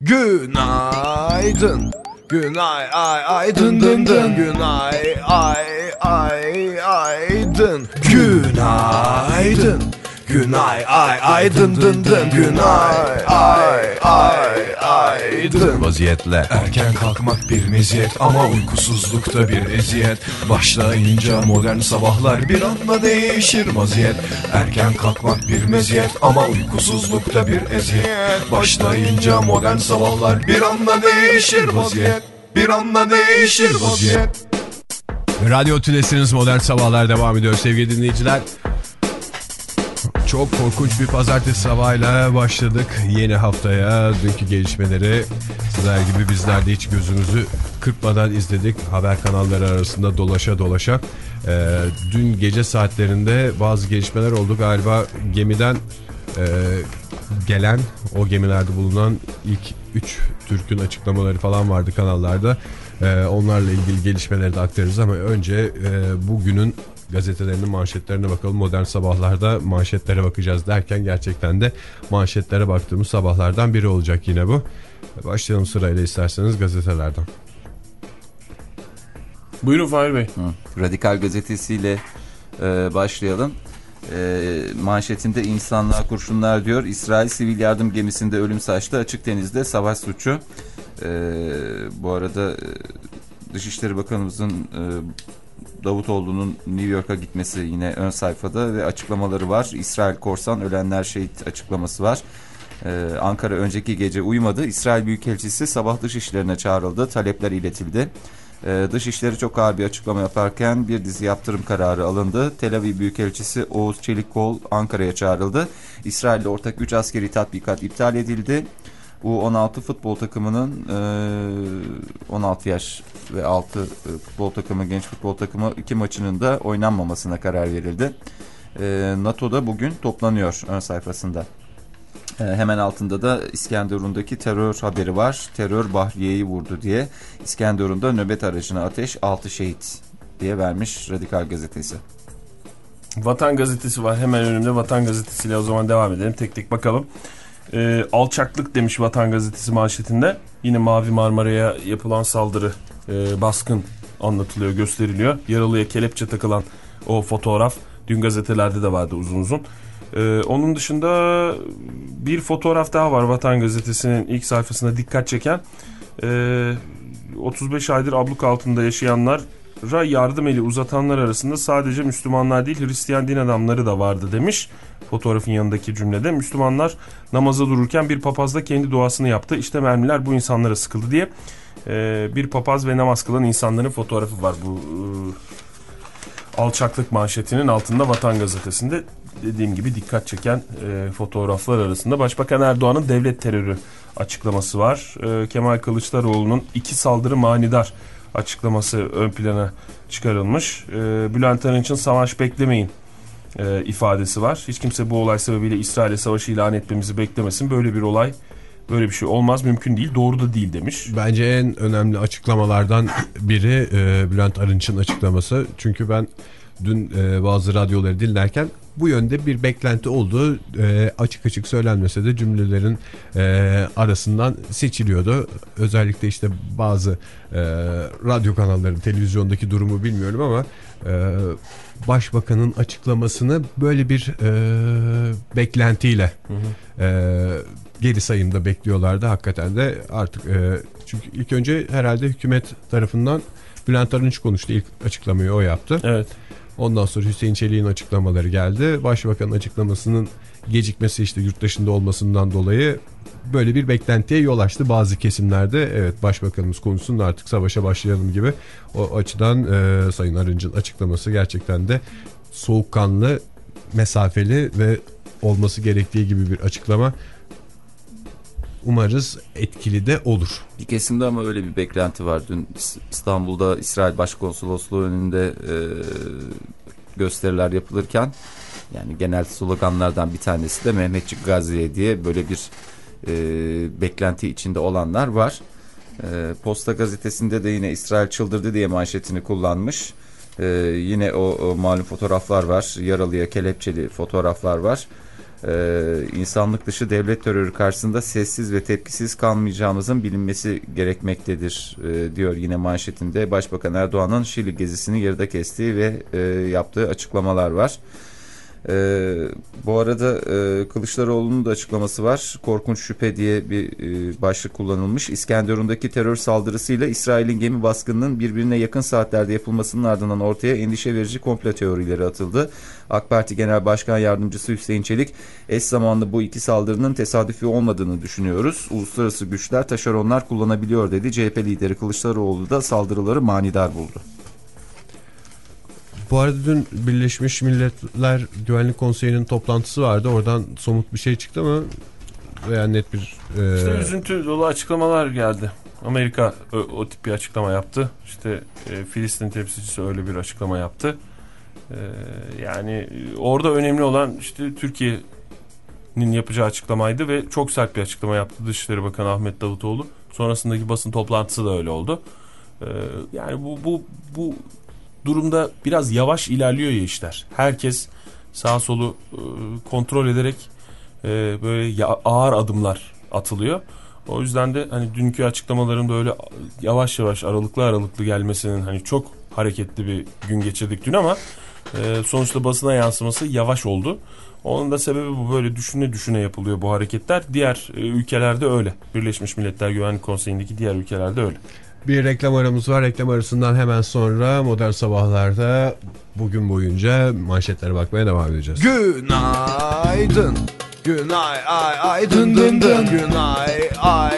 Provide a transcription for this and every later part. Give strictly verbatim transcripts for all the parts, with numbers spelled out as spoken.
Günaydın. Günay ay ay dın dın dın. Günay ay ay ay dın. Günaydın. Günay ay ay dın dın dın. Günay ay ay ay dın. Vaziyetle erken kalkmak bir meziyet ama uykusuzlukta bir eziyet. Başlayınca modern sabahlar bir anda değişir vaziyet. Erken kalkmak bir meziyet ama uykusuzlukta bir eziyet. Başlayınca modern sabahlar bir anda değişir vaziyet. Bir anda değişir vaziyet. Radyo Tülesi'niz Modern Sabahlar devam ediyor sevgili dinleyiciler. Çok korkunç bir pazartesi sabahıyla başladık yeni haftaya. Dünkü gelişmeleri sizler gibi bizler de hiç gözümüzü kırpmadan izledik. Haber kanalları arasında dolaşa dolaşa. Ee, dün gece saatlerinde bazı gelişmeler oldu. Galiba gemiden e, gelen, o gemilerde bulunan ilk üç Türk'ün açıklamaları falan vardı kanallarda. Ee, onlarla ilgili gelişmeleri de aktarırız ama önce e, bugünün gazetelerinin manşetlerine bakalım. Modern Sabahlar'da manşetlere bakacağız derken gerçekten de manşetlere baktığımız sabahlardan biri olacak yine bu. Başlayalım sırayla isterseniz gazetelerden. Buyurun Fahir Bey. Hı, Radikal gazetesiyle e, başlayalım. E, manşetinde insanlığa kurşunlar diyor. İsrail sivil yardım gemisinde ölüm saçtı. Açık denizde savaş suçu. E, bu arada e, Dışişleri Bakanımızın e, Davutoğlu'nun New York'a gitmesi yine ön sayfada ve açıklamaları var. İsrail korsan ölenler şehit açıklaması var. Ee, Ankara önceki gece uyumadı. İsrail Büyükelçisi sabah dışişlerine çağrıldı. Talepler iletildi. Ee, Dışişleri çok ağır bir açıklama yaparken bir dizi yaptırım kararı alındı. Tel Aviv Büyükelçisi Oğuz Çelikkol Ankara'ya çağrıldı. İsrail'le ortak üç askeri tatbikat iptal edildi. U on altı futbol takımının on altı yaş ve altı futbol takımı, genç futbol takımı iki maçının da oynanmamasına karar verildi. NATO'da bugün toplanıyor ön sayfasında. Hemen altında da İskenderun'daki terör haberi var. Terör Bahriye'yi vurdu diye. İskenderun'da nöbet aracına ateş, altı şehit diye vermiş Radikal gazetesi. Vatan gazetesi var hemen önümde. Vatan gazetesiyle o zaman devam edelim. Tek tek bakalım. E, alçaklık demiş Vatan gazetesi manşetinde. Yine Mavi Marmara'ya yapılan saldırı, e, baskın anlatılıyor, gösteriliyor. Yaralıya kelepçe takılan o fotoğraf dün gazetelerde de vardı uzun uzun. E, onun dışında bir fotoğraf daha var Vatan gazetesinin ilk sayfasında dikkat çeken. E, otuz beş aydır abluk altında yaşayanlara yardım eli uzatanlar arasında sadece Müslümanlar değil Hristiyan din adamları da vardı demiş. Fotoğrafın yanındaki cümlede Müslümanlar namaza dururken bir papaz da kendi duasını yaptı. İşte mermiler bu insanlara sıkıldı diye ee, bir papaz ve namaz kılan insanların fotoğrafı var bu e, alçaklık manşetinin altında Vatan gazetesinde. Dediğim gibi dikkat çeken e, fotoğraflar arasında Başbakan Erdoğan'ın devlet terörü açıklaması var. E, Kemal Kılıçdaroğlu'nun iki saldırı manidar açıklaması ön plana çıkarılmış. E, Bülent Arınç'ın savaş beklemeyin E, ifadesi var. Hiç kimse bu olay sebebiyle İsrail'e savaşı ilan etmemizi beklemesin. Böyle bir olay, böyle bir şey olmaz, mümkün değil, doğru da değil demiş. Bence en önemli açıklamalardan biri e, Bülent Arınç'ın açıklaması. Çünkü ben dün e, bazı radyoları dinlerken bu yönde bir beklenti olduğu e, açık açık söylenmese de cümlelerin e, arasından seçiliyordu. Özellikle işte bazı e, radyo kanalları, televizyondaki durumu bilmiyorum ama e, Başbakanın açıklamasını böyle bir e, beklentiyle hı hı. E, geri sayımda bekliyorlardı. Hakikaten de artık e, çünkü ilk önce herhalde hükümet tarafından Bülent Arınç konuştu. İlk açıklamayı o yaptı. Evet. Ondan sonra Hüseyin Çelik'in açıklamaları geldi. Başbakanın açıklamasının gecikmesi işte yurt dışında olmasından dolayı böyle bir beklentiye yol açtı bazı kesimlerde. Evet, başbakanımız konuşsun da artık savaşa başlayalım gibi. O açıdan e, Sayın Arınç'ın açıklaması gerçekten de soğukkanlı, mesafeli ve olması gerektiği gibi bir açıklama. Umarız etkili de olur. Bir kesimde ama öyle bir beklenti var. Dün İstanbul'da İsrail Başkonsolosluğu önünde e, gösteriler yapılırken yani genel sloganlardan bir tanesi de Mehmetçik Gazi'ye diye böyle bir e, beklenti içinde olanlar var. E, Posta gazetesinde de yine İsrail çıldırdı diye manşetini kullanmış. E, yine o, o malum fotoğraflar var. Yaralıya kelepçeli fotoğraflar var. Ee, insanlık dışı devlet terörü karşısında sessiz ve tepkisiz kalmayacağımızın bilinmesi gerekmektedir e, diyor yine manşetinde. Başbakan Erdoğan'ın Şili gezisini yarıda kestiği ve e, yaptığı açıklamalar var. Ee, bu arada e, Kılıçdaroğlu'nun da açıklaması var. Korkunç şüphe diye bir e, başlık kullanılmış. İskenderun'daki terör saldırısıyla İsrail'in gemi baskınının birbirine yakın saatlerde yapılmasının ardından ortaya endişe verici komplo teorileri atıldı. AK Parti Genel Başkan Yardımcısı Hüseyin Çelik, eş zamanlı bu iki saldırının tesadüfi olmadığını düşünüyoruz. Uluslararası güçler taşeronlar kullanabiliyor dedi. C H P lideri Kılıçdaroğlu da saldırıları manidar buldu. Bu arada dün Birleşmiş Milletler Güvenlik Konseyi'nin toplantısı vardı. Oradan somut bir şey çıktı mı? Veya net bir... E... İşte üzüntü dolu açıklamalar geldi. Amerika o, o tip bir açıklama yaptı. İşte e, Filistin temsilcisi öyle bir açıklama yaptı. E, yani orada önemli olan işte Türkiye'nin yapacağı açıklamaydı ve çok sert bir açıklama yaptı Dışişleri Bakanı Ahmet Davutoğlu. Sonrasındaki basın toplantısı da öyle oldu. E, yani bu bu bu durumda biraz yavaş ilerliyor ya işler. Herkes sağ solu e, kontrol ederek e, böyle ya, ağır adımlar atılıyor. O yüzden de hani dünkü açıklamaların böyle yavaş yavaş aralıklı aralıklı gelmesinin, hani çok hareketli bir gün geçirdik dün ama e, sonuçta basına yansıması yavaş oldu. Onun da sebebi bu, böyle düşüne düşüne yapılıyor bu hareketler. Diğer e, ülkelerde öyle. Birleşmiş Milletler Güvenlik Konseyi'ndeki diğer ülkelerde öyle. Bir reklam aramız var. Reklam arasından hemen sonra Modern Sabahlar'da bugün boyunca manşetlere bakmaya devam edeceğiz. Günaydın. Günay ay ay dın dın dın. Günay ay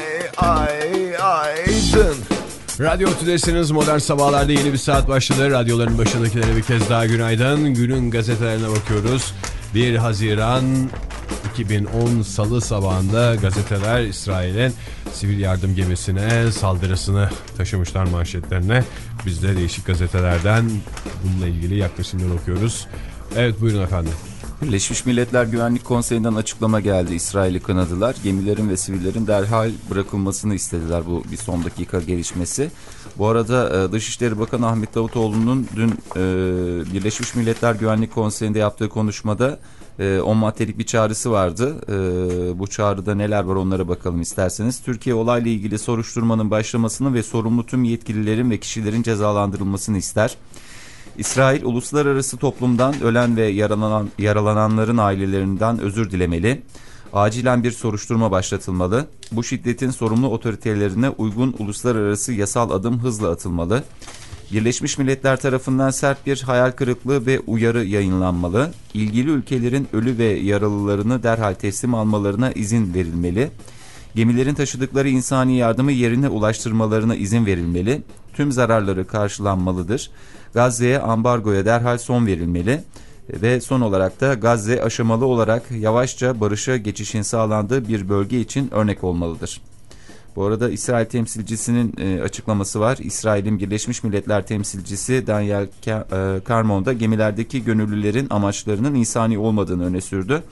ay ay dın. Radyo Tüdesiniz, Modern Sabahlar'da yeni bir saat başladı. Radyoların başındakilere bir kez daha günaydın. Günün gazetelerine bakıyoruz. bir Haziran iki bin on Salı sabahında gazeteler İsrail'in sivil yardım gemisine saldırısını taşımışlar manşetlerine. Biz de değişik gazetelerden bununla ilgili yaklaşımlar okuyoruz. Evet, buyurun efendim. Birleşmiş Milletler Güvenlik Konseyi'nden açıklama geldi. İsrail'i kınadılar. Gemilerin ve sivillerin derhal bırakılmasını istediler. Bu bir son dakika gelişmesi. Bu arada Dışişleri Bakanı Ahmet Davutoğlu'nun dün e, Birleşmiş Milletler Güvenlik Konseyi'nde yaptığı konuşmada e, on maddelik bir çağrısı vardı. E, bu çağrıda neler var onlara bakalım isterseniz. Türkiye olayla ilgili soruşturmanın başlamasını ve sorumlu tüm yetkililerin ve kişilerin cezalandırılmasını ister. İsrail, uluslararası toplumdan ölen ve yaralanan, yaralananların ailelerinden özür dilemeli. Acilen bir soruşturma başlatılmalı. Bu şiddetin sorumlu otoritelerine uygun uluslararası yasal adım hızla atılmalı. Birleşmiş Milletler tarafından sert bir hayal kırıklığı ve uyarı yayınlanmalı. İlgili ülkelerin ölü ve yaralılarını derhal teslim almalarına izin verilmeli. Gemilerin taşıdıkları insani yardımı yerine ulaştırmalarına izin verilmeli. Tüm zararları karşılanmalıdır. Gazze'ye ambargoya derhal son verilmeli. Ve son olarak da Gazze aşamalı olarak yavaşça barışa geçişin sağlandığı bir bölge için örnek olmalıdır. Bu arada İsrail temsilcisinin e, açıklaması var. İsrail'in Birleşmiş Milletler temsilcisi Daniel Carmon da gemilerdeki gönüllülerin amaçlarının insani olmadığını öne sürdü.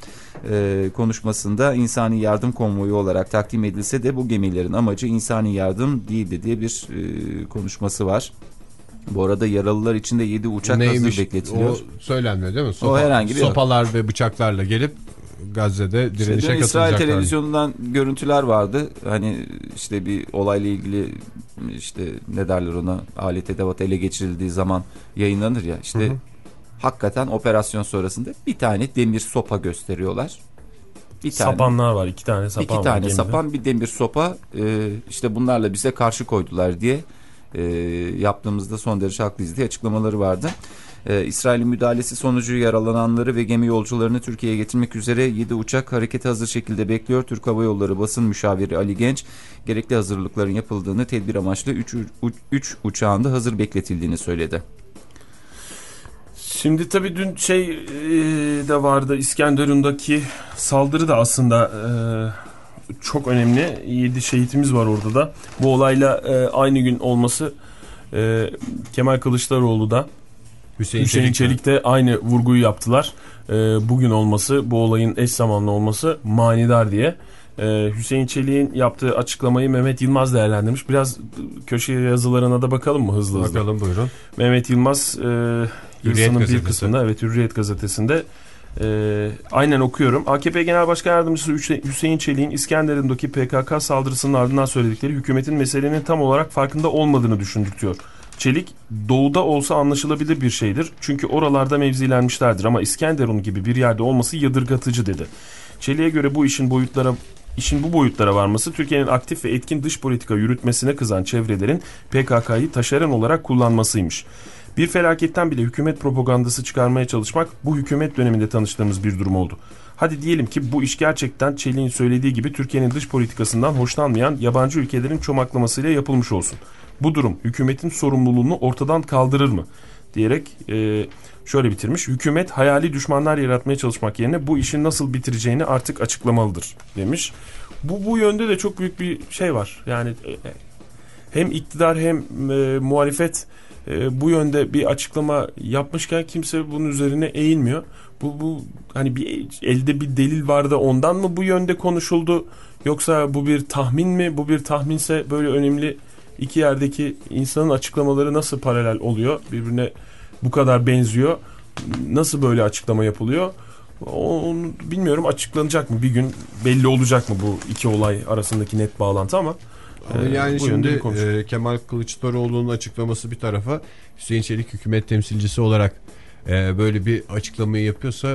E, konuşmasında insani yardım konvoyu olarak takdim edilse de bu gemilerin amacı insani yardım değildi diye bir e, konuşması var. Bu arada yaralılar için de yedi uçak Neymiş? hazır bekletiliyor. O söylenmiyor değil mi? Sopa, o herhangi bir sopalar yok. Ve bıçaklarla gelip Gazze'de direnişe işte katılacaklar. İsrail televizyonundan görüntüler vardı. Hani işte bir olayla ilgili işte ne derler ona, alet edevat ele geçirildiği zaman yayınlanır ya. İşte hı hı. Hakikaten operasyon sonrasında bir tane demir sopa gösteriyorlar. Bir tane, sapanlar var, iki tane sapan iki var. İki tane gemide. sapan, bir demir sopa, e, işte bunlarla bize karşı koydular diye e, yaptığımızda son derece haklıyız diye açıklamaları vardı. Ee, İsrail'in müdahalesi sonucu yaralananları ve gemi yolcularını Türkiye'ye getirmek üzere yedi uçak harekete hazır şekilde bekliyor. Türk Hava Yolları basın müşaviri Ali Genç, gerekli hazırlıkların yapıldığını, tedbir amaçlı üç uçağın da hazır bekletildiğini söyledi. Şimdi tabii dün şey e, de vardı, İskenderun'daki saldırı da aslında e, çok önemli. yedi şehitimiz var orada da. Bu olayla e, aynı gün olması, e, Kemal Kılıçdaroğlu da Hüseyin, Hüseyin Çelik de aynı vurguyu yaptılar. Ee, bugün olması, bu olayın eş zamanlı olması manidar diye. Ee, Hüseyin Çelik'in yaptığı açıklamayı Mehmet Yılmaz değerlendirmiş. Biraz köşe yazılarına da bakalım mı hızlı hızlı? Bakalım, buyurun. Mehmet Yılmaz e, yazısının bir kısmında, evet, Hürriyet gazetesinde Ee, aynen okuyorum. A K P Genel Başkan Yardımcısı Hüseyin Çelik'in İskenderun'daki P K K saldırısının ardından söyledikleri hükümetin meselenin tam olarak farkında olmadığını düşündürtüyor. Çelik, doğuda olsa anlaşılabilir bir şeydir. Çünkü oralarda mevzilenmişlerdir ama İskenderun gibi bir yerde olması yadırgatıcı dedi. Çelik'e göre bu işin boyutlara işin bu boyutlara varması Türkiye'nin aktif ve etkin dış politika yürütmesine kızan çevrelerin P K K'yı taşeron olarak kullanmasıymış. Bir felaketten bile hükümet propagandası çıkarmaya çalışmak bu hükümet döneminde tanıştığımız bir durum oldu. Hadi diyelim ki bu iş gerçekten Çelik'in söylediği gibi Türkiye'nin dış politikasından hoşlanmayan yabancı ülkelerin çomaklamasıyla yapılmış olsun. Bu durum hükümetin sorumluluğunu ortadan kaldırır mı? Diyerek e, şöyle bitirmiş. Hükümet hayali düşmanlar yaratmaya çalışmak yerine bu işin nasıl bitireceğini artık açıklamalıdır demiş. Bu, bu yönde de çok büyük bir şey var. Yani e, hem iktidar hem e, muhalefet e, bu yönde bir açıklama yapmışken kimse bunun üzerine eğilmiyor. Bu, bu hani bir elde bir delil vardı, ondan mı bu yönde konuşuldu, yoksa bu bir tahmin mi? Bu bir tahminse böyle önemli iki yerdeki insanın açıklamaları nasıl paralel oluyor? Birbirine bu kadar benziyor. Nasıl böyle açıklama yapılıyor? Onu bilmiyorum, açıklanacak mı? Bir gün belli olacak mı bu iki olay arasındaki net bağlantı ama Ama e, yani şimdi e, Kemal Kılıçdaroğlu'nun açıklaması bir tarafa, Hüseyin Çelik hükümet temsilcisi olarak e, böyle bir açıklamayı yapıyorsa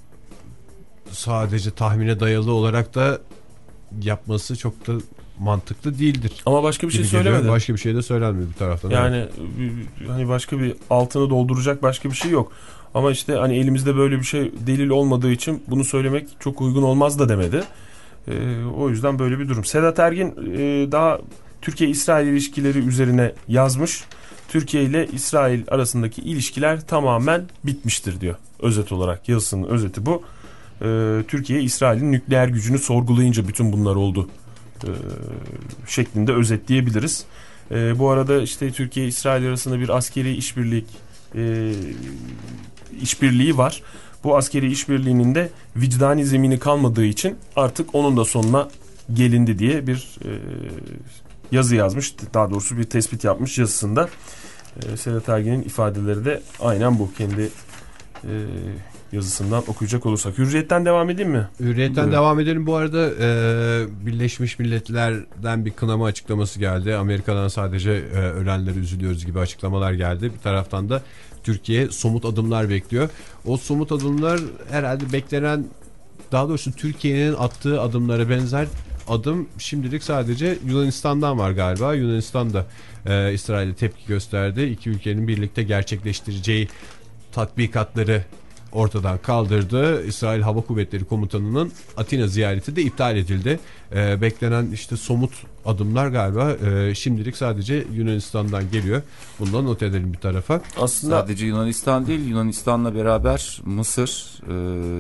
sadece tahmine dayalı olarak da yapması çok da mantıklı değildir. Ama başka bir şey söylemedi. Başka bir şey de söylenmiyor bir taraftan. Yani evet. Hani başka bir altını dolduracak başka bir şey yok. Ama işte hani elimizde böyle bir şey delil olmadığı için bunu söylemek çok uygun olmaz da demedi. Ee, o yüzden böyle bir durum. Sedat Ergin e, daha Türkiye-İsrail ilişkileri üzerine yazmış. Türkiye ile İsrail arasındaki ilişkiler tamamen bitmiştir diyor. Özet olarak yazısının özeti bu. Ee, Türkiye İsrail'in nükleer gücünü sorgulayınca bütün bunlar oldu Ee, şeklinde özetleyebiliriz. Ee, bu arada işte Türkiye İsrail arasında bir askeri işbirlik e, işbirliği var. Bu askeri işbirliğinin de vicdani zemini kalmadığı için artık onun da sonuna gelindi diye bir e, yazı yazmış. Daha doğrusu bir tespit yapmış yazısında. E, Sedat Ergin'in ifadeleri de aynen bu. Kendi e, yazısından okuyacak olursak. Hürriyet'ten devam edeyim mi? Hürriyet'ten Buyurun. devam edelim. Bu arada e, Birleşmiş Milletler'den bir kınama açıklaması geldi. Amerika'dan sadece e, ölenlere üzülüyoruz gibi açıklamalar geldi. Bir taraftan da Türkiye somut adımlar bekliyor. O somut adımlar herhalde beklenen, daha doğrusu Türkiye'nin attığı adımlara benzer adım şimdilik sadece Yunanistan'dan var galiba. Yunanistan da e, İsrail'e tepki gösterdi. İki ülkenin birlikte gerçekleştireceği tatbikatları ortadan kaldırdı. İsrail Hava Kuvvetleri Komutanı'nın Atina ziyareti de iptal edildi. Ee, beklenen işte somut adımlar galiba e, şimdilik sadece Yunanistan'dan geliyor. Bundan not edelim bir tarafa. Aslında sadece Yunanistan değil, Yunanistan'la beraber Mısır, e,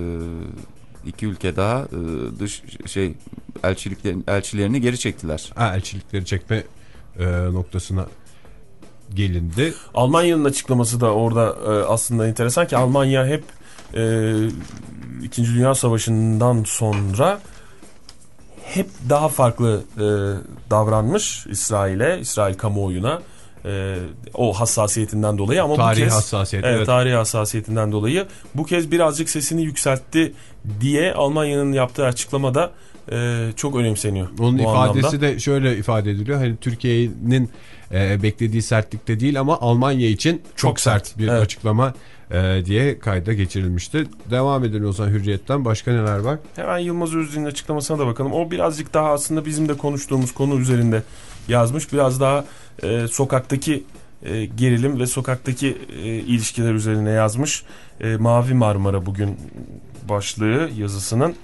iki ülke daha e, dış şey elçiliklerin elçilerini geri çektiler. Ha, elçilikleri çekme e, noktasına gelindi. Almanya'nın açıklaması da orada e, aslında enteresan ki Almanya hep e, İkinci Dünya Savaşı'ndan sonra hep daha farklı e, davranmış İsrail'e, İsrail kamuoyuna e, o hassasiyetinden dolayı ama tarihi bu kez hassasiyet, evet, evet. tarihi hassasiyetinden dolayı bu kez birazcık sesini yükseltti diye Almanya'nın yaptığı açıklamada e, çok önemseniyor. Onun bu ifadesi anlamda de şöyle ifade ediliyor. Hani Türkiye'nin e, beklediği sertlikte değil ama Almanya için çok, çok sert, sert bir evet. açıklama e, diye kayda geçirilmişti. Devam edelim o zaman Hürriyet'ten. Başka neler var? Hemen Yılmaz Özdil'in açıklamasına da bakalım. O birazcık daha aslında bizim de konuştuğumuz konu üzerinde yazmış. Biraz daha e, sokaktaki e, gerilim ve sokaktaki e, ilişkiler üzerine yazmış. E, Mavi Marmara bugün başlığı yazısının.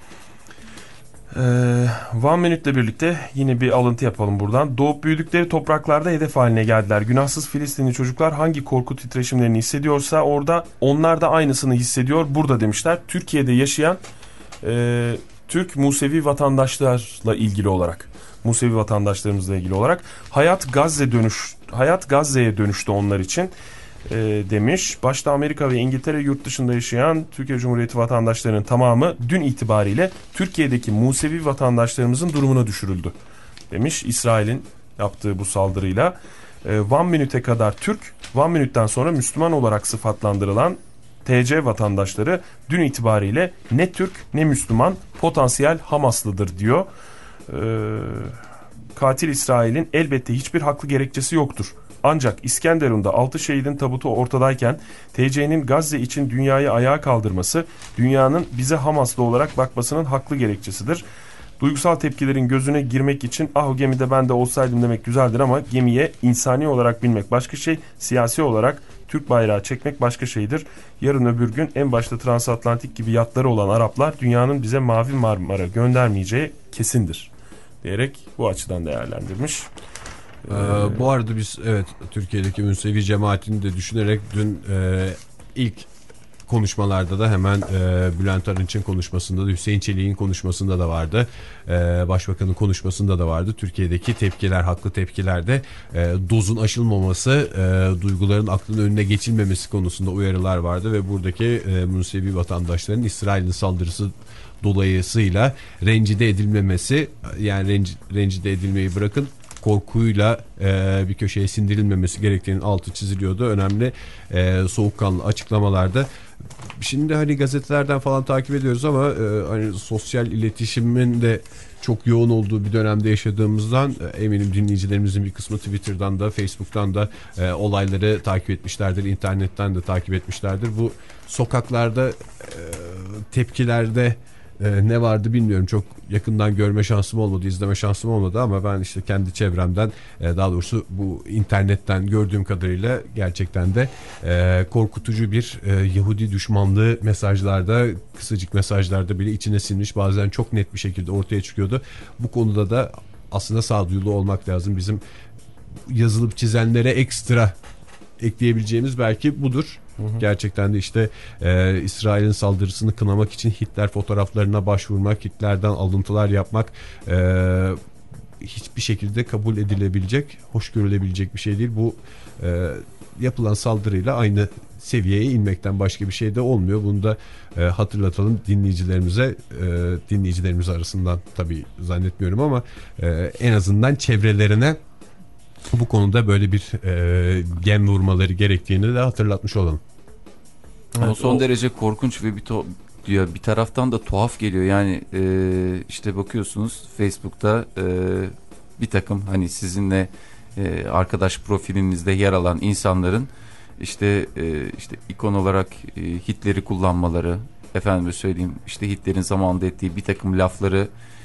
Ee, One Minute'le birlikte yine bir alıntı yapalım buradan. Doğup büyüdükleri topraklarda hedef haline geldiler. Günahsız Filistinli çocuklar hangi korku titreşimlerini hissediyorsa orada onlar da aynısını hissediyor burada demişler. Türkiye'de yaşayan e, Türk Musevi vatandaşlarla ilgili olarak, Musevi vatandaşlarımızla ilgili olarak hayat Gazze dönüş, hayat Gazze'ye dönüştü onlar için. E, demiş. Başta Amerika ve İngiltere, yurt dışında yaşayan Türkiye Cumhuriyeti vatandaşlarının tamamı dün itibariyle Türkiye'deki Musevi vatandaşlarımızın durumuna düşürüldü demiş. İsrail'in yaptığı bu saldırıyla e, One Minute'e kadar Türk, One Minute'den sonra Müslüman olarak sıfatlandırılan T C vatandaşları dün itibariyle ne Türk ne Müslüman potansiyel Hamaslıdır diyor. Ee, katil İsrail'in elbette hiçbir haklı gerekçesi yoktur. Ancak İskenderun'da altı şehidin tabutu ortadayken T C'nin Gazze için dünyayı ayağa kaldırması, dünyanın bize Hamaslı olarak bakmasının haklı gerekçesidir. Duygusal tepkilerin gözüne girmek için ah o gemide ben de olsaydım demek güzeldir ama gemiye insani olarak binmek başka şey, siyasi olarak Türk bayrağı çekmek başka şeydir. Yarın öbür gün en başta transatlantik gibi yatları olan Araplar dünyanın bize Mavi Marmara göndermeyeceği kesindir diyerek bu açıdan değerlendirmiş. Ee, bu arada biz evet Türkiye'deki Münsevi cemaatini de düşünerek dün e, ilk konuşmalarda da hemen e, Bülent Arınç'ın konuşmasında da Hüseyin Çelik'in konuşmasında da vardı. E, Başbakanın konuşmasında da vardı. Türkiye'deki tepkiler, haklı tepkilerde e, dozun aşılmaması, e, duyguların aklın önüne geçilmemesi konusunda uyarılar vardı ve buradaki e, Münsevi vatandaşların İsrail'in saldırısı dolayısıyla rencide edilmemesi, yani renc, rencide edilmeyi bırakın, korkuyla e, bir köşeye sindirilmemesi gerektiğinin altı çiziliyordu. Önemli e, soğukkanlı açıklamalarda. Şimdi hani gazetelerden falan takip ediyoruz ama e, hani sosyal iletişimin de çok yoğun olduğu bir dönemde yaşadığımızdan e, eminim dinleyicilerimizin bir kısmı Twitter'dan da Facebook'tan da e, olayları takip etmişlerdir. İnternetten de takip etmişlerdir. Bu sokaklarda e, tepkilerde Ee, ne vardı bilmiyorum, çok yakından görme şansım olmadı, izleme şansım olmadı ama ben işte kendi çevremden, e, daha doğrusu bu internetten gördüğüm kadarıyla gerçekten de e, korkutucu bir e, Yahudi düşmanlığı mesajlarda, kısacık mesajlarda bile içine sinmiş, bazen çok net bir şekilde ortaya çıkıyordu. Bu konuda da aslında sağduyulu olmak lazım. Bizim yazılıp çizenlere ekstra ekleyebileceğimiz belki budur. Hı hı. Gerçekten de işte e, İsrail'in saldırısını kınamak için Hitler fotoğraflarına başvurmak, Hitler'den alıntılar yapmak e, hiçbir şekilde kabul edilebilecek, hoş görülebilecek bir şey değil. Bu e, yapılan saldırıyla aynı seviyeye inmekten başka bir şey de olmuyor. Bunu da e, hatırlatalım dinleyicilerimize, e, dinleyicilerimiz arasından tabii zannetmiyorum ama e, en azından çevrelerine bu konuda böyle bir e, gem vurmaları gerektiğini de hatırlatmış olalım. O son derece korkunç ve bir, to- diyor, bir taraftan da tuhaf geliyor. Yani e, işte bakıyorsunuz Facebook'ta e, bir takım hani sizinle e, arkadaş profilinizde yer alan insanların işte e, işte ikon olarak e, Hitler'i kullanmaları, efendime söyleyeyim işte Hitler'in zamanında ettiği bir takım lafları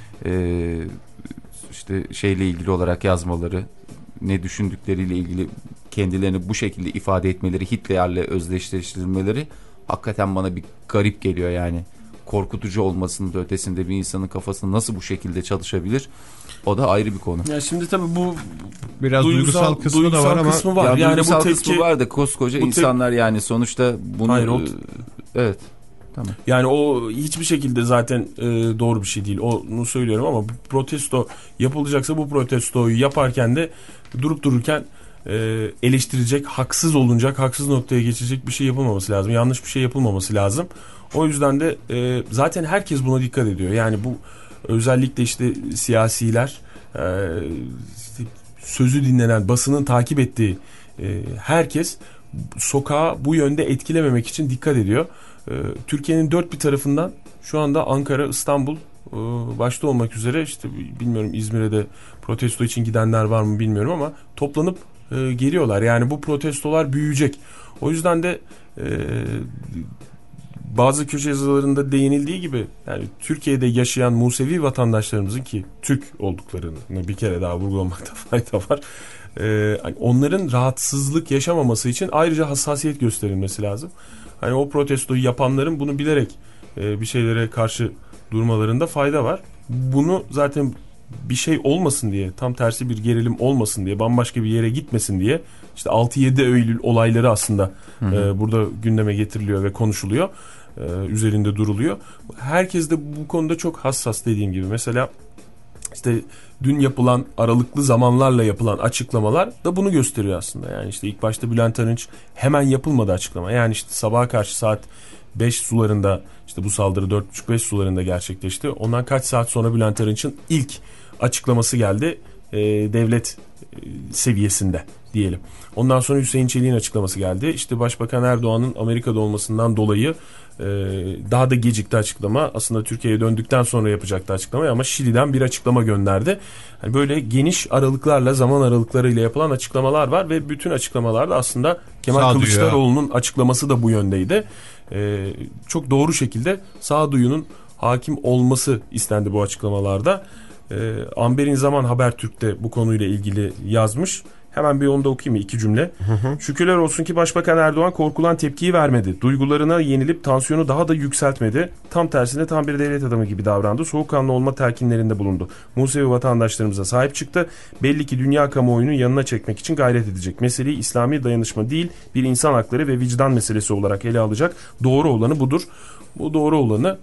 e, işte şeyle ilgili olarak yazmaları, ne düşündükleriyle ilgili kendilerini bu şekilde ifade etmeleri, Hitler'le özdeşleştirmeleri hakikaten bana bir garip geliyor yani. Korkutucu olmasının da ötesinde bir insanın kafası nasıl bu şekilde çalışabilir? O da ayrı bir konu. Ya şimdi tabii bu biraz duygusal, duygusal kısmı duygusal da var ama kısmı var. Ya yani duygusal bu tepki, kısmı var da koskoca insanlar te- yani sonuçta bunu hayır, o... evet. Tamam. Yani o hiçbir şekilde zaten e, doğru bir şey değil. Onu söylüyorum ama bu protesto yapılacaksa bu protestoyu yaparken de durup dururken e, eleştirecek, haksız olunacak, haksız noktaya geçecek bir şey yapılmaması lazım. Yanlış bir şey yapılmaması lazım. O yüzden de e, zaten herkes buna dikkat ediyor. Yani bu özellikle işte siyasiler, e, işte sözü dinlenen, basının takip ettiği e, herkes sokağı bu yönde etkilememek için dikkat ediyor. Türkiye'nin dört bir tarafından şu anda Ankara, İstanbul başta olmak üzere işte bilmiyorum İzmir'e de protesto için gidenler var mı bilmiyorum ama toplanıp geliyorlar. Yani bu protestolar büyüyecek. O yüzden de bazı köşe yazılarında değinildiği gibi yani Türkiye'de yaşayan Musevi vatandaşlarımızın, ki Türk olduklarını bir kere daha vurgulamakta fayda var. Onların rahatsızlık yaşamaması için ayrıca hassasiyet gösterilmesi lazım. Hani o protestoyu yapanların bunu bilerek e, bir şeylere karşı durmalarında fayda var. Bunu zaten bir şey olmasın diye, tam tersi bir gerilim olmasın diye, bambaşka bir yere gitmesin diye işte altı yedi Eylül olayları aslında e, burada gündeme getiriliyor ve konuşuluyor. E, üzerinde duruluyor. Herkes de bu konuda çok hassas dediğim gibi. Mesela işte dün yapılan aralıklı zamanlarla yapılan açıklamalar da bunu gösteriyor aslında. Yani işte ilk başta Bülent Arınç hemen yapılmadı açıklama. Yani işte sabaha karşı saat beş sularında işte bu saldırı dört buçuk beş sularında gerçekleşti. Ondan kaç saat sonra Bülent Arınç'ın ilk açıklaması geldi. e, devlet e, seviyesinde diyelim. Ondan sonra Hüseyin Çelik'in açıklaması geldi. İşte Başbakan Erdoğan'ın Amerika'da olmasından dolayı e, daha da gecikti açıklama. Aslında Türkiye'ye döndükten sonra yapacaktı açıklamayı ama Şili'den bir açıklama gönderdi. Yani böyle geniş aralıklarla, zaman aralıklarıyla yapılan açıklamalar var ve bütün açıklamalarda aslında Kemal Sağduyu Kılıçdaroğlu'nun açıklaması da bu yöndeydi. E, çok doğru şekilde sağduyunun hakim olması istendi bu açıklamalarda. E, Amber'in Zaman Habertürk'te bu konuyla ilgili yazmış. Hemen bir onu da okuyayım mı? İki cümle. Hı hı. Şükürler olsun ki Başbakan Erdoğan korkulan tepkiyi vermedi. Duygularına yenilip tansiyonu daha da yükseltmedi. Tam tersine tam bir devlet adamı gibi davrandı. Soğukkanlı olma telkinlerinde bulundu. Musevi vatandaşlarımıza sahip çıktı. Belli ki dünya kamuoyunu yanına çekmek için gayret edecek. Meseleyi İslami dayanışma değil, bir insan hakları ve vicdan meselesi olarak ele alacak. Doğru olanı budur. Bu doğru olanı,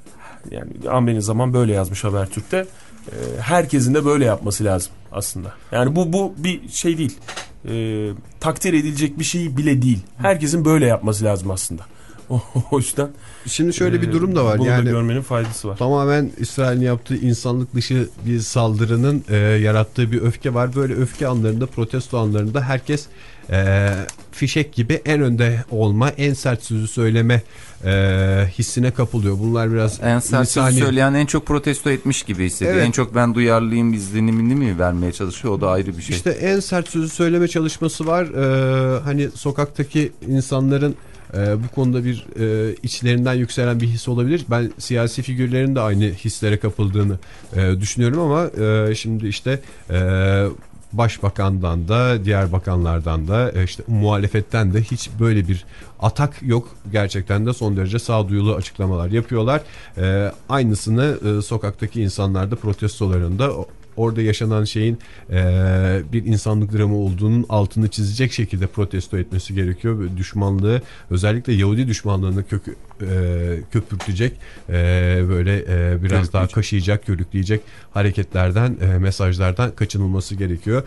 yani Amber'in Zaman böyle yazmış Habertürk'te. Herkesin de böyle yapması lazım aslında. Yani bu bu bir şey değil. E, takdir edilecek bir şey bile değil. Herkesin böyle yapması lazım aslında. O, o yüzden. Şimdi şöyle bir durum da var. Bunu yani da görmenin faydası var. Tamamen İsrail'in yaptığı insanlık dışı bir saldırının e, yarattığı bir öfke var. Böyle öfke anlarında, protesto anlarında herkes e, fişek gibi en önde olma, en sert sözü söyleme e, hissine kapılıyor. Bunlar biraz en sert insani... sözü söyleyen en çok protesto etmiş gibi hissediyor. Evet. En çok ben duyarlıyım izlenimini mi vermeye çalışıyor? O da ayrı bir şey. İşte en sert sözü söyleme çalışması var. Ee, hani sokaktaki insanların e, bu konuda bir e, içlerinden yükselen bir his olabilir. Ben siyasi figürlerin de aynı hislere kapıldığını e, düşünüyorum ama e, şimdi işte e, Başbakandan da diğer bakanlardan da işte muhalefetten de hiç böyle bir atak yok. Gerçekten de son derece sağduyulu açıklamalar yapıyorlar. Ee, aynısını e, sokaktaki insanlar da protestolarında orada yaşanan şeyin e, bir insanlık dramı olduğunun altını çizecek şekilde protesto etmesi gerekiyor. Düşmanlığı, özellikle Yahudi düşmanlığını kök, e, köpürtecek, e, böyle e, biraz daha kaşıyacak, körükleyecek hareketlerden, e, mesajlardan kaçınılması gerekiyor.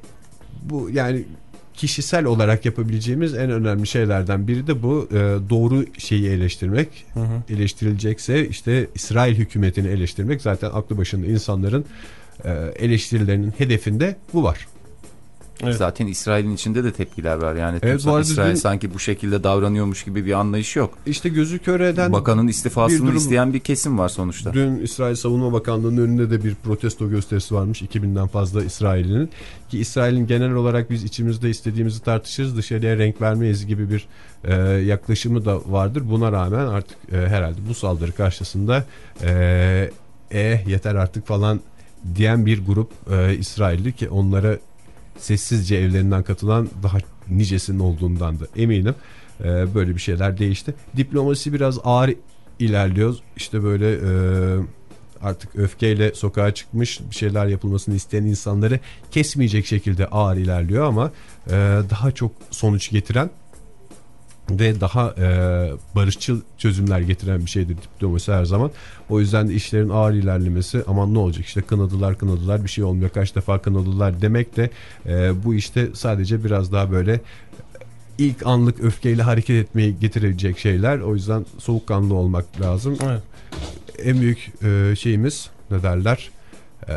Bu yani kişisel olarak yapabileceğimiz en önemli şeylerden biri de bu. E, doğru şeyi eleştirmek. Hı hı. Eleştirilecekse işte İsrail hükümetini eleştirmek. Zaten aklı başında insanların eleştirilerinin hedefinde bu var. Evet. Zaten İsrail'in içinde de tepkiler var. Yani evet, İsrail dün, sanki bu şekilde davranıyormuş gibi bir anlayış yok. İşte gözü kör eden bakanın istifasını durum, isteyen bir kesim var sonuçta. Dün İsrail Savunma Bakanlığı'nın önünde de bir protesto gösterisi varmış. iki binden fazla İsrail'in. Ki İsrail'in genel olarak biz içimizde istediğimizi tartışırız, dışarıya renk vermeyiz gibi bir e, yaklaşımı da vardır. Buna rağmen artık e, herhalde bu saldırı karşısında e, e yeter artık falan diyen bir grup e, İsrailli, ki onlara sessizce evlerinden katılan daha nicesinin olduğundan da eminim. E, böyle bir şeyler değişti. Diplomasi biraz ağır ilerliyor. İşte böyle e, artık öfkeyle sokağa çıkmış, bir şeyler yapılmasını isteyen insanları kesmeyecek şekilde ağır ilerliyor ama e, daha çok sonuç getiren ve daha e, barışçıl çözümler getiren bir şeydir diplomasi her zaman. O yüzden de işlerin ağır ilerlemesi, aman ne olacak işte kınadılar kınadılar bir şey olmuyor, kaç defa kınadılar demek de e, bu işte sadece biraz daha böyle ilk anlık öfkeyle hareket etmeyi getirecek şeyler. O yüzden soğukkanlı olmak lazım. Evet. En büyük e, şeyimiz ne derler e,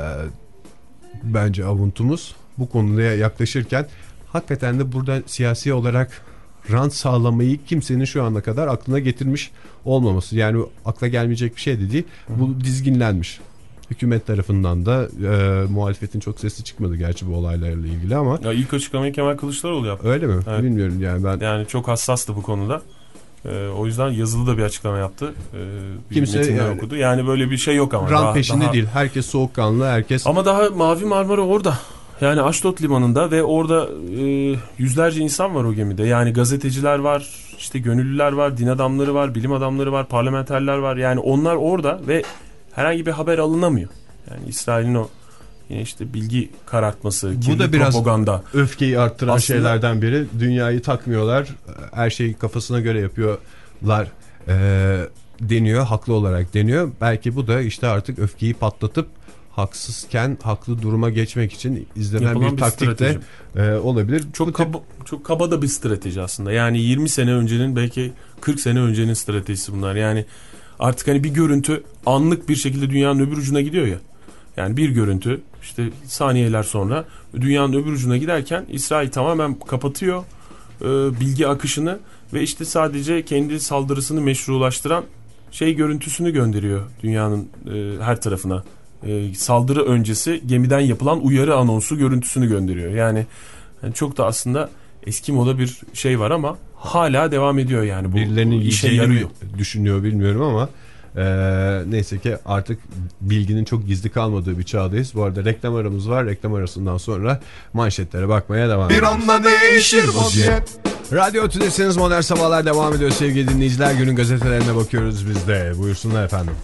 bence avuntumuz bu konuya yaklaşırken hakikaten de buradan siyasi olarak rant sağlamayı kimsenin şu ana kadar aklına getirmiş olmaması. Yani akla gelmeyecek bir şey de değil. Bu dizginlenmiş. Hükümet tarafından da e, muhalefetin çok sesi çıkmadı gerçi bu olaylarla ilgili ama. Ya ilk açıklamayı Kemal Kılıçdaroğlu yaptı. Öyle mi? Evet. Bilmiyorum yani ben. Yani çok hassastı bu konuda. Ee, o yüzden yazılı da bir açıklama yaptı. Ee, bir kimse yani, okudu. Yani böyle bir şey yok ama. Rant daha, peşinde daha... değil. Herkes soğukkanlı, herkes. Ama daha Mavi Marmara orada. Yani Aşdod limanında ve orada e, yüzlerce insan var o gemide. Yani gazeteciler var, işte gönüllüler var, din adamları var, bilim adamları var, parlamenterler var. Yani onlar orada ve herhangi bir haber alınamıyor. Yani İsrail'in o yine işte bilgi karartması, bu da biraz propaganda. Öfkeyi arttıran aslında şeylerden biri. Dünyayı takmıyorlar. Her şeyi kafasına göre yapıyorlar e, deniyor. Haklı olarak deniyor. Belki bu da işte artık öfkeyi patlatıp haksızken haklı duruma geçmek için izlenen yapılan bir, bir taktik de e, olabilir. Çok kaba, çok kaba da bir strateji aslında. Yani yirmi sene öncenin, belki kırk sene öncenin stratejisi bunlar. Yani artık hani bir görüntü anlık bir şekilde dünyanın öbür ucuna gidiyor ya. Yani bir görüntü işte saniyeler sonra dünyanın öbür ucuna giderken İsrail tamamen kapatıyor e, bilgi akışını ve işte sadece kendi saldırısını meşrulaştıran şey görüntüsünü gönderiyor dünyanın e, her tarafına. E, saldırı öncesi gemiden yapılan uyarı anonsu görüntüsünü gönderiyor. Yani, yani çok da aslında eski moda bir şey var ama hala devam ediyor yani. Bu birilerinin işe işe yarıyor. Düşünüyor bilmiyorum ama e, neyse ki artık bilginin çok gizli kalmadığı bir çağdayız. Bu arada reklam aramız var. Reklam arasından sonra manşetlere bakmaya devam Bir ediyoruz. anda değişir vaziyet. Radyo Tülesi'niz Modern Sabahlar devam ediyor sevgili dinleyiciler. Günün gazetelerine bakıyoruz biz de. Buyursunlar efendim.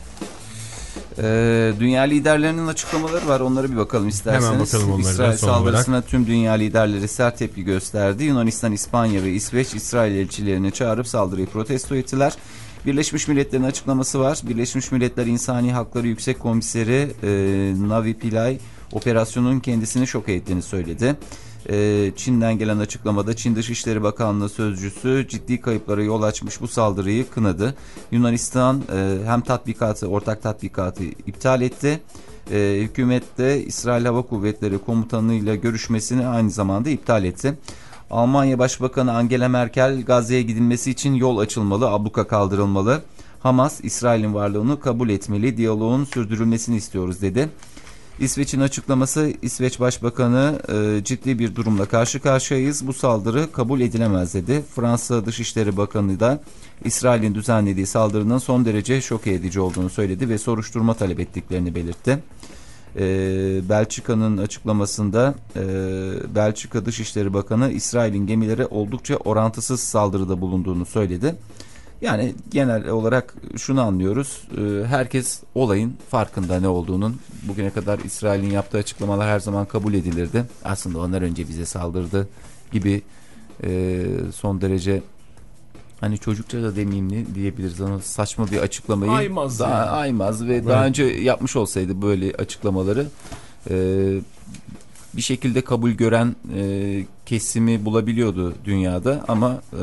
Ee, dünya liderlerinin açıklamaları var. Onlara bir bakalım isterseniz. Hemen bakalım onları İsrail da son saldırısına olarak. tüm dünya liderleri sert tepki gösterdi. Yunanistan, İspanya ve İsveç İsrail elçilerini çağırıp saldırıyı protesto ettiler. Birleşmiş Milletler'in açıklaması var. Birleşmiş Milletler İnsani Hakları Yüksek Komiseri e, Navi Pillay operasyonun kendisini şok ettiğini söyledi. E, Çin'den gelen açıklamada Çin Dışişleri Bakanlığı sözcüsü ciddi kayıplara yol açmış bu saldırıyı kınadı. Yunanistan e, hem tatbikatı, ortak tatbikatı iptal etti. E, hükümet de İsrail Hava Kuvvetleri Komutanı'yla görüşmesini aynı zamanda iptal etti. Almanya Başbakanı Angela Merkel Gazze'ye gidilmesi için yol açılmalı, abluka kaldırılmalı. Hamas, İsrail'in varlığını kabul etmeli, diyaloğun sürdürülmesini istiyoruz dedi. İsveç'in açıklaması, İsveç Başbakanı e, ciddi bir durumla karşı karşıyayız, bu saldırı kabul edilemez dedi. Fransa Dışişleri Bakanı da İsrail'in düzenlediği saldırının son derece şok edici olduğunu söyledi ve soruşturma talep ettiklerini belirtti. E, Belçika'nın açıklamasında e, Belçika Dışişleri Bakanı İsrail'in gemilere oldukça orantısız saldırıda bulunduğunu söyledi. Yani genel olarak şunu anlıyoruz. E, herkes olayın farkında ne olduğunun. Bugüne kadar İsrail'in yaptığı açıklamalar her zaman kabul edilirdi. Aslında onlar önce bize saldırdı gibi e, son derece hani çocukça da demeyeyim diyebiliriz ama saçma bir açıklamayı Aymaz daha yani. aymaz ve evet. Daha önce yapmış olsaydı böyle açıklamaları e, bir şekilde kabul gören e, kesimi bulabiliyordu dünyada ama e,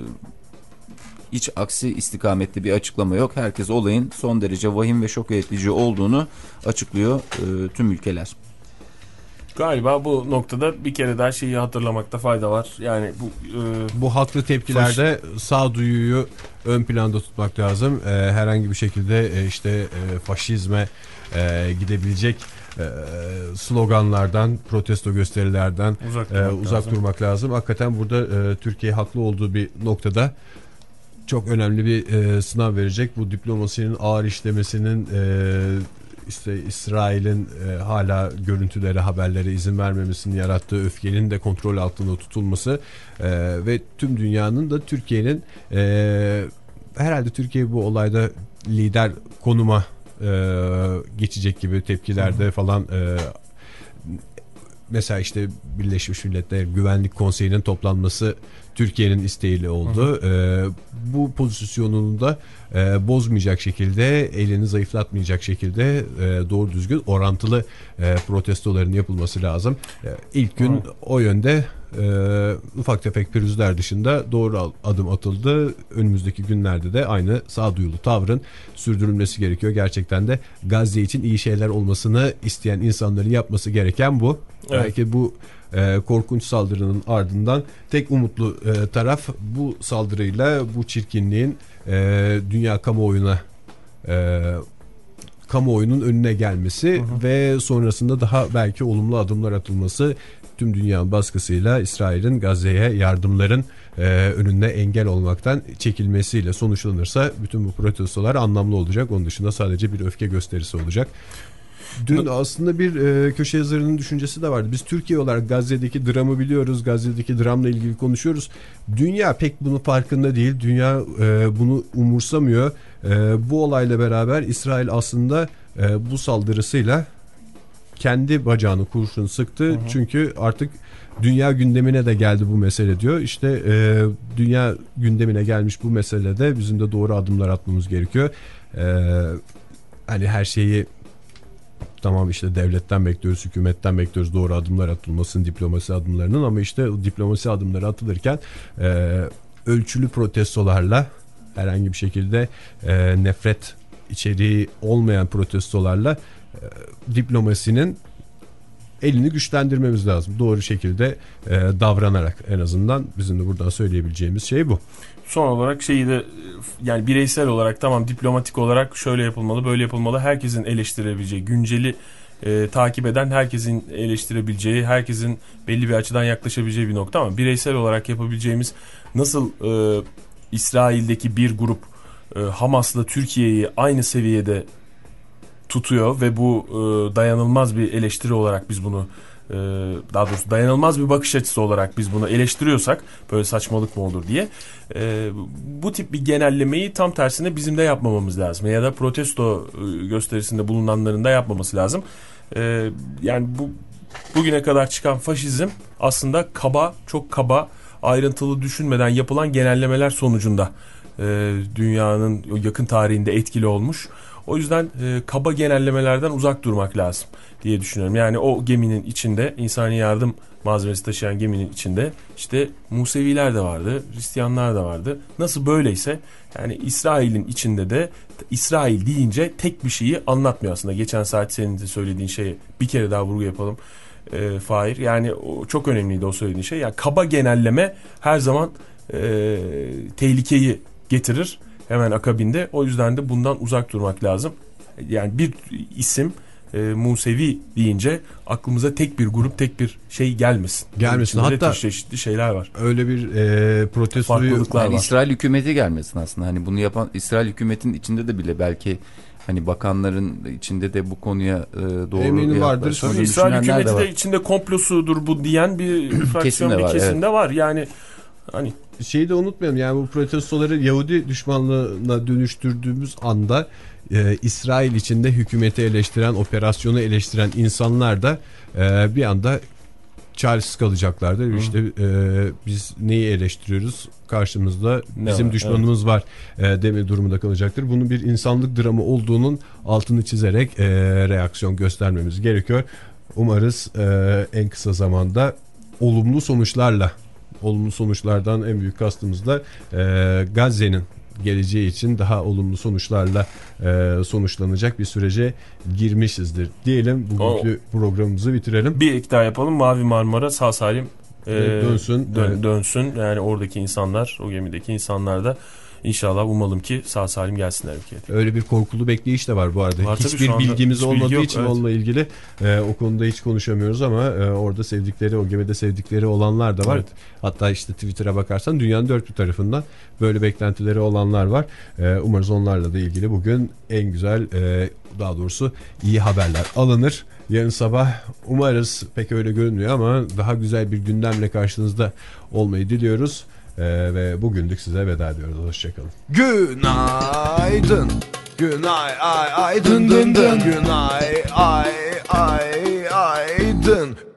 hiç aksi istikametli bir açıklama yok. Herkes olayın son derece vahim ve şok edici olduğunu açıklıyor e, tüm ülkeler. Galiba bu noktada bir kere daha şeyi hatırlamakta fayda var. Yani bu e, Bu haklı tepkilerde sağduyuyu ön planda tutmak lazım. Ee, herhangi bir şekilde e, işte e, faşizme e, gidebilecek e, sloganlardan, protesto gösterilerden uzak e, durmak, uzak lazım. durmak lazım. Hakikaten burada e, Türkiye haklı olduğu bir noktada çok önemli bir e, sınav verecek. Bu diplomasinin ağır işlemesinin e, işte İsrail'in e, hala görüntülere, haberlere izin vermemesinin yarattığı öfkenin de kontrol altında tutulması e, ve tüm dünyanın da Türkiye'nin e, herhalde Türkiye bu olayda lider konuma e, geçecek gibi tepkilerde Hı-hı. falan e, mesela işte Birleşmiş Milletler Güvenlik Konseyi'nin toplanması Türkiye'nin isteğiyle oldu. Ee, bu pozisyonunu da e, bozmayacak şekilde, elini zayıflatmayacak şekilde e, doğru düzgün orantılı e, protestoların yapılması lazım. E, ilk gün Hı. o yönde e, ufak tefek pürüzler dışında doğru adım atıldı. Önümüzdeki günlerde de aynı sağduyulu tavrın sürdürülmesi gerekiyor. Gerçekten de Gazze için iyi şeyler olmasını isteyen insanların yapması gereken bu. Evet. Belki bu e, korkunç saldırının ardından tek umutlu e, taraf bu saldırıyla bu çirkinliğin e, dünya kamuoyuna e, kamuoyunun önüne gelmesi hı hı. ve sonrasında daha belki olumlu adımlar atılması, tüm dünyanın baskısıyla İsrail'in Gazze'ye yardımların e, önüne engel olmaktan çekilmesiyle sonuçlanırsa bütün bu protestolar anlamlı olacak. Onun dışında sadece bir öfke gösterisi olacak. Dün aslında bir e, köşe yazarının düşüncesi de vardı. Biz Türkiye olarak Gazze'deki dramı biliyoruz. Gazze'deki dramla ilgili konuşuyoruz. Dünya pek bunun farkında değil. Dünya e, bunu umursamıyor. E, bu olayla beraber İsrail aslında e, bu saldırısıyla kendi bacağını kurşun sıktı. Hı hı. Çünkü artık dünya gündemine de geldi bu mesele diyor. İşte e, dünya gündemine gelmiş bu meselede bizim de doğru adımlar atmamız gerekiyor. E, hani her şeyi tamam işte devletten bekliyoruz, hükümetten bekliyoruz doğru adımlar atılmasını, diplomasi adımlarının, ama işte o diplomasi adımları atılırken e, ölçülü protestolarla, herhangi bir şekilde e, nefret içeriği olmayan protestolarla diplomasinin elini güçlendirmemiz lazım. Doğru şekilde e, davranarak, en azından bizim de buradan söyleyebileceğimiz şey bu. Son olarak şeyi de, yani bireysel olarak tamam, diplomatik olarak şöyle yapılmalı, böyle yapılmalı, herkesin eleştirebileceği, günceli e, takip eden herkesin eleştirebileceği, herkesin belli bir açıdan yaklaşabileceği bir nokta, ama bireysel olarak yapabileceğimiz, nasıl e, İsrail'deki bir grup e, Hamas'la Türkiye'yi aynı seviyede tutuyor ve bu e, dayanılmaz bir eleştiri olarak biz bunu, e, daha doğrusu dayanılmaz bir bakış açısı olarak biz bunu eleştiriyorsak, böyle saçmalık mı olur diye, e, bu tip bir genellemeyi tam tersine bizim de yapmamamız lazım ya da protesto e, gösterisinde bulunanların da yapmaması lazım. E, yani bu bugüne kadar çıkan faşizm aslında kaba, çok kaba, ayrıntılı düşünmeden yapılan genellemeler sonucunda e, dünyanın yakın tarihinde etkili olmuş. O yüzden e, kaba genellemelerden uzak durmak lazım diye düşünüyorum. Yani o geminin içinde, insani yardım malzemesi taşıyan geminin içinde işte Museviler de vardı, Hristiyanlar da vardı. Nasıl böyleyse yani İsrail'in içinde de, İsrail deyince tek bir şeyi anlatmıyor aslında. Geçen saat senin de söylediğin şeye bir kere daha vurgu yapalım. E, Fahir, yani o, çok önemliydi o söylediğin şey. Yani kaba genelleme her zaman e, tehlikeyi getirir hemen akabinde. O yüzden de bundan uzak durmak lazım. Yani bir isim e, Musevi deyince aklımıza tek bir grup, tek bir şey gelmesin. Gelmesin. Hatta çeşitli şeyler var. Öyle bir e, protestoyu, yani İsrail hükümeti gelmesin aslında. Hani bunu yapan İsrail hükümetinin içinde de bile belki hani bakanların içinde de bu konuya e, doğru eminim vardır. Tabii İsrail hükümeti de, de içinde komplosudur bu diyen bir fraksiyon, bir kesim de var. var. Yani hani şeyi de unutmayalım, yani bu protestoları Yahudi düşmanlığına dönüştürdüğümüz anda e, İsrail içinde hükümeti eleştiren, operasyonu eleştiren insanlar da e, bir anda çaresiz kalacaklardır. Hı. İşte e, biz neyi eleştiriyoruz? Karşımızda ne bizim var? Düşmanımız evet. var e, deme durumunda kalacaktır. Bunun bir insanlık dramı olduğunun altını çizerek e, reaksiyon göstermemiz gerekiyor. Umarız e, en kısa zamanda olumlu sonuçlarla, olumlu sonuçlardan en büyük kastımız da e, Gazze'nin geleceği için daha olumlu sonuçlarla e, sonuçlanacak bir sürece girmişizdir diyelim. Bugünkü o, programımızı bitirelim. Bir ek daha yapalım. Mavi Marmara sağ salim e, dönsün. Dön, evet. dönsün. Yani oradaki insanlar, o gemideki insanlar da İnşallah, umalım ki sağ salim gelsinler ülkeye. Öyle bir korkulu bekleyiş de var bu arada. Var, hiçbir bilgimiz hiç olmadığı bilgi için evet. onunla ilgili e, o konuda hiç konuşamıyoruz ama e, orada sevdikleri, o gemide sevdikleri olanlar da var. Evet. Hatta işte Twitter'a bakarsan dünyanın dört bir tarafından böyle beklentileri olanlar var. E, umarız onlarla da ilgili bugün en güzel, e, daha doğrusu iyi haberler alınır. Yarın sabah umarız, pek öyle görünmüyor ama daha güzel bir gündemle karşınızda olmayı diliyoruz. Ee, ve bugünlük size veda ediyoruz. Hoşçakalın. Günaydın. Günay ay ay dın dın dın. Günay ay ay ay dın.